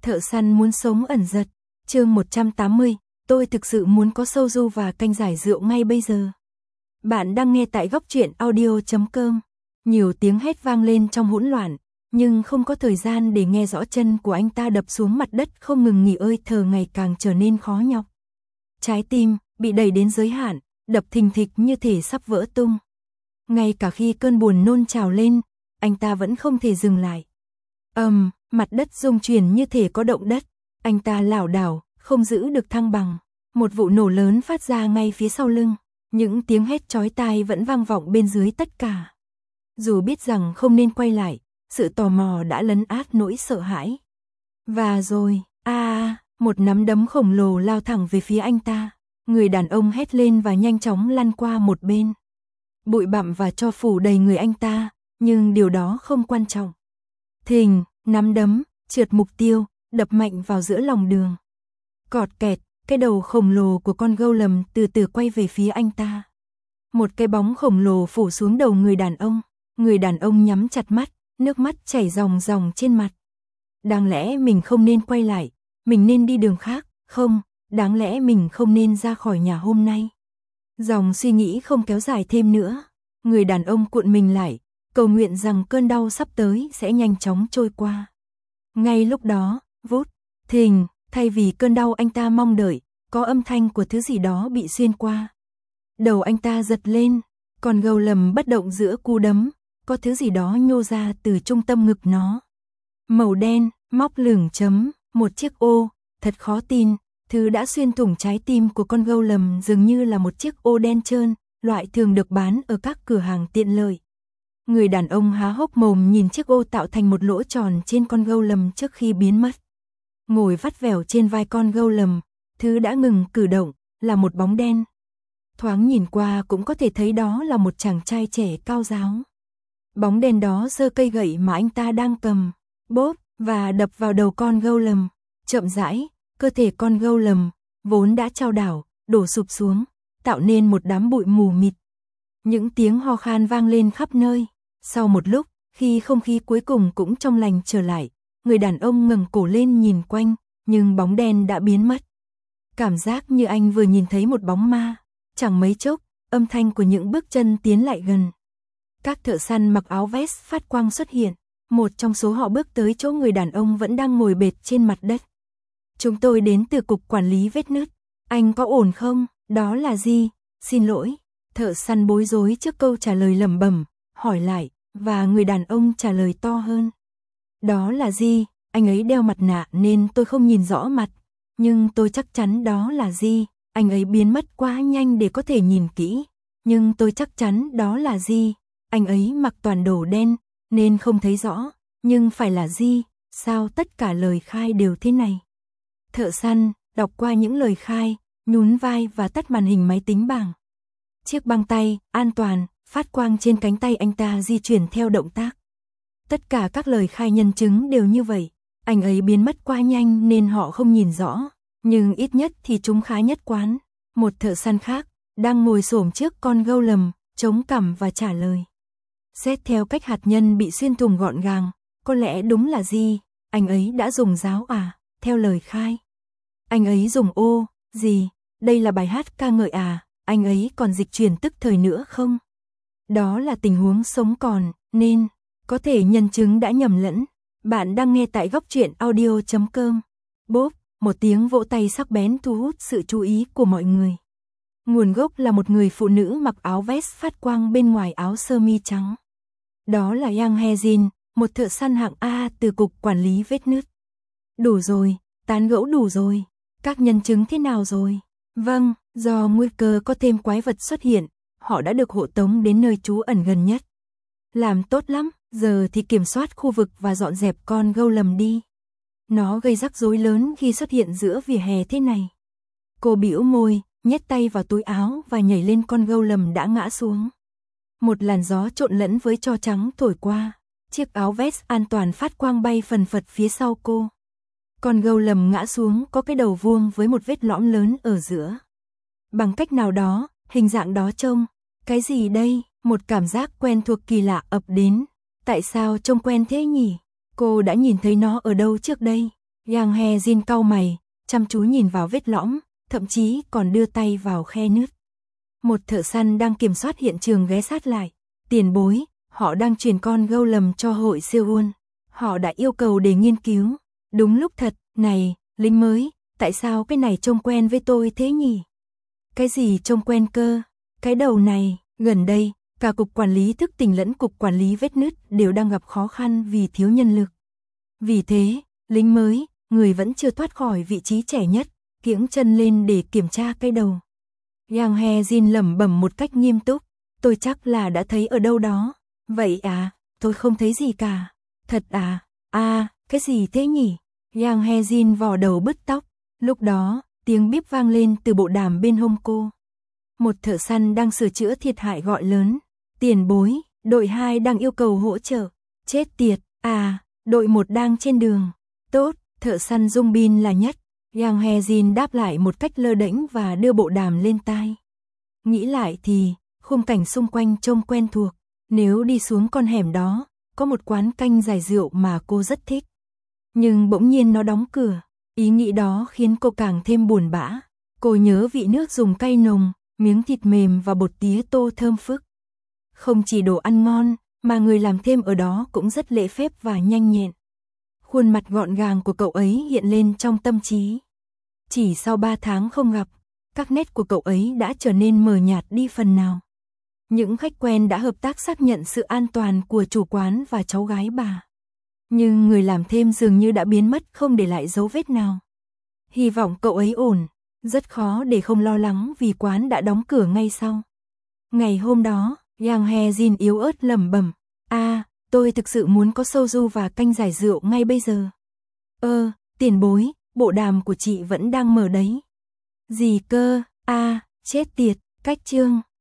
Thợ săn muốn sống ẩn giật. Chương 180, tôi thực sự muốn có soju và canh giải rượu ngay bây giờ. Bạn đang nghe tại góc truyện audio.com. Nhiều tiếng hét vang lên trong hỗn loạn, nhưng không có thời gian để nghe rõ. Chân của anh ta đập xuống mặt đất không ngừng nghỉ, ơi thở ngày càng trở nên khó nhọc. Trái tim bị đẩy đến giới hạn, đập thình thịch như thể sắp vỡ tung. Ngay cả khi cơn buồn nôn trào lên, anh ta vẫn không thể dừng lại. Mặt đất rung chuyển như thể có động đất. Anh ta lảo đảo, không giữ được thăng bằng. Một vụ nổ lớn phát ra ngay phía sau lưng. Những tiếng hét chói tai vẫn vang vọng bên dưới tất cả. Dù biết rằng không nên quay lại, sự tò mò đã lấn át nỗi sợ hãi. Và rồi, một nắm đấm khổng lồ lao thẳng về phía anh ta. Người đàn ông hét lên và nhanh chóng lăn qua một bên. Bụi bặm và tro phủ đầy người anh ta, nhưng điều đó không quan trọng. Thình, nắm đấm trượt mục tiêu, đập mạnh vào giữa lòng đường. Cọt kẹt, cái đầu khổng lồ của con golem từ từ quay về phía anh ta. Một cái bóng khổng lồ phủ xuống đầu người đàn ông. Người đàn ông nhắm chặt mắt, nước mắt chảy ròng ròng trên mặt. Đáng lẽ mình không nên quay lại, mình nên đi đường khác, không, đáng lẽ mình không nên ra khỏi nhà hôm nay. Dòng suy nghĩ không kéo dài thêm nữa. Người đàn ông cuộn mình lại, cầu nguyện rằng cơn đau sắp tới sẽ nhanh chóng trôi qua. Ngay lúc đó, vút, thình, thay vì cơn đau anh ta mong đợi, có âm thanh của thứ gì đó bị xuyên qua. Đầu anh ta giật lên, còn golem bất động giữa cú đấm, có thứ gì đó nhô ra từ trung tâm ngực nó. Màu đen, móc lửng chấm, một chiếc ô, thật khó tin, thứ đã xuyên thủng trái tim của con golem dường như là một chiếc ô đen trơn, loại thường được bán ở các cửa hàng tiện lợi. Người đàn ông há hốc mồm nhìn chiếc ô tạo thành một lỗ tròn trên con golem trước khi biến mất. Ngồi vắt vẻo trên vai con golem, thứ đã ngừng cử động, là một bóng đen. Thoáng nhìn qua cũng có thể thấy đó là một chàng trai trẻ cao ráo. Bóng đen đó giơ cây gậy mà anh ta đang cầm, bóp và đập vào đầu con golem. Chậm rãi, cơ thể con golem vốn đã chao đảo, đổ sụp xuống, tạo nên một đám bụi mù mịt. Những tiếng ho khan vang lên khắp nơi. Sau một lúc, khi không khí cuối cùng cũng trong lành trở lại, người đàn ông ngẩng cổ lên nhìn quanh, nhưng bóng đen đã biến mất. Cảm giác như anh vừa nhìn thấy một bóng ma. Chẳng mấy chốc, âm thanh của những bước chân tiến lại gần. Các thợ săn mặc áo vest phát quang xuất hiện. Một trong số họ bước tới chỗ người đàn ông vẫn đang ngồi bệt trên mặt đất. Chúng tôi đến từ cục quản lý vết nứt. Anh có ổn không? Đó là gì? Xin lỗi. Thợ săn bối rối trước câu trả lời lẩm bẩm, hỏi lại, và người đàn ông trả lời to hơn. Đó là gì? Anh ấy đeo mặt nạ nên tôi không nhìn rõ mặt. Nhưng tôi chắc chắn đó là gì? Anh ấy biến mất quá nhanh để có thể nhìn kỹ. Nhưng tôi chắc chắn đó là gì? Anh ấy mặc toàn đồ đen nên không thấy rõ. Nhưng phải là gì? Sao tất cả lời khai đều thế này? Thợ săn đọc qua những lời khai, nhún vai và tắt màn hình máy tính bảng. Chiếc băng tay an toàn phát quang trên cánh tay anh ta di chuyển theo động tác. Tất cả các lời khai nhân chứng đều như vậy. Anh ấy biến mất quá nhanh nên họ không nhìn rõ, nhưng ít nhất thì chúng khá nhất quán. Một thợ săn khác đang ngồi xổm trước con golem, chống cằm và trả lời. Xét theo cách hạt nhân bị xuyên thủng gọn gàng, có lẽ đúng là gì? Anh ấy đã dùng giáo à? Theo lời khai. Anh ấy dùng ô, gì? Đây là bài hát ca ngợi à? Anh ấy còn dịch chuyển tức thời nữa không? Đó là tình huống sống còn, nên có thể nhân chứng đã nhầm lẫn. Bạn đang nghe tại góc truyện audio.com. Bốp, một tiếng vỗ tay sắc bén thu hút sự chú ý của mọi người. Nguồn gốc là một người phụ nữ mặc áo vest phát quang bên ngoài áo sơ mi trắng. Đó là Yang Hejin, một thợ săn hạng A từ cục quản lý vết nứt. Đủ rồi, tán gẫu đủ rồi. Các nhân chứng thế nào rồi? Vâng, do nguy cơ có thêm quái vật xuất hiện, họ đã được hộ tống đến nơi trú ẩn gần nhất. Làm tốt lắm, giờ thì kiểm soát khu vực và dọn dẹp con golem đi. Nó gây rắc rối lớn khi xuất hiện giữa vỉa hè thế này. Cô bĩu môi, nhét tay vào túi áo và nhảy lên con golem đã ngã xuống. Một làn gió trộn lẫn với tro trắng thổi qua. Chiếc áo vest an toàn phát quang bay phần phật phía sau cô. Con golem ngã xuống có cái đầu vuông với một vết lõm lớn ở giữa. Bằng cách nào đó, hình dạng đó trông, cái gì đây? Một cảm giác quen thuộc kỳ lạ ập đến. Tại sao trông quen thế nhỉ? Cô đã nhìn thấy nó ở đâu trước đây? Yang He Jin cau mày, chăm chú nhìn vào vết lõm, thậm chí còn đưa tay vào khe nứt. Một thợ săn đang kiểm soát hiện trường ghé sát lại. Tiền bối, họ đang truyền con gâu lầm cho hội Seoul. Họ đã yêu cầu để nghiên cứu. Đúng lúc thật, này, lính mới, tại sao cái này trông quen với tôi thế nhỉ? Cái gì trông quen cơ? Cái đầu này, gần đây, cả cục quản lý thức tỉnh lẫn cục quản lý vết nứt đều đang gặp khó khăn vì thiếu nhân lực. Vì thế, lính mới, người vẫn chưa thoát khỏi vị trí trẻ nhất, kiễng chân lên để kiểm tra cái đầu. Yang He Jin lẩm bẩm một cách nghiêm túc, tôi chắc là đã thấy ở đâu đó. Vậy à, tôi không thấy gì cả. Thật à, cái gì thế nhỉ? Yang He Jin vò đầu bứt tóc. Lúc đó, tiếng bíp vang lên từ bộ đàm bên hông cô. Một thợ săn đang sửa chữa thiệt hại gọi lớn. Tiền bối, đội 2 đang yêu cầu hỗ trợ. Chết tiệt, đội 1 đang trên đường. Tốt, thợ săn Dung Bin là nhất. Yang He Jin đáp lại một cách lơ đễnh và đưa bộ đàm lên tai. Nghĩ lại thì, khung cảnh xung quanh trông quen thuộc. Nếu đi xuống con hẻm đó, có một quán canh giải rượu mà cô rất thích. Nhưng bỗng nhiên nó đóng cửa. Ý nghĩ đó khiến cô càng thêm buồn bã. Cô nhớ vị nước dùng cay nồng, miếng thịt mềm và bột tía tô thơm phức. Không chỉ đồ ăn ngon, mà người làm thêm ở đó cũng rất lễ phép và nhanh nhẹn. Khuôn mặt gọn gàng của cậu ấy hiện lên trong tâm trí. Chỉ sau 3 tháng không gặp, các nét của cậu ấy đã trở nên mờ nhạt đi phần nào. Những khách quen đã hợp tác xác nhận sự an toàn của chủ quán và cháu gái bà. Nhưng người làm thêm dường như đã biến mất không để lại dấu vết nào. Hy vọng cậu ấy ổn, rất khó để không lo lắng vì quán đã đóng cửa ngay sau. Ngày hôm đó, Yang He Jin yếu ớt lẩm bẩm, tôi thực sự muốn có soju và canh giải rượu ngay bây giờ. Tiền bối, bộ đàm của chị vẫn đang mở đấy. Gì cơ? Chết tiệt, cách chương.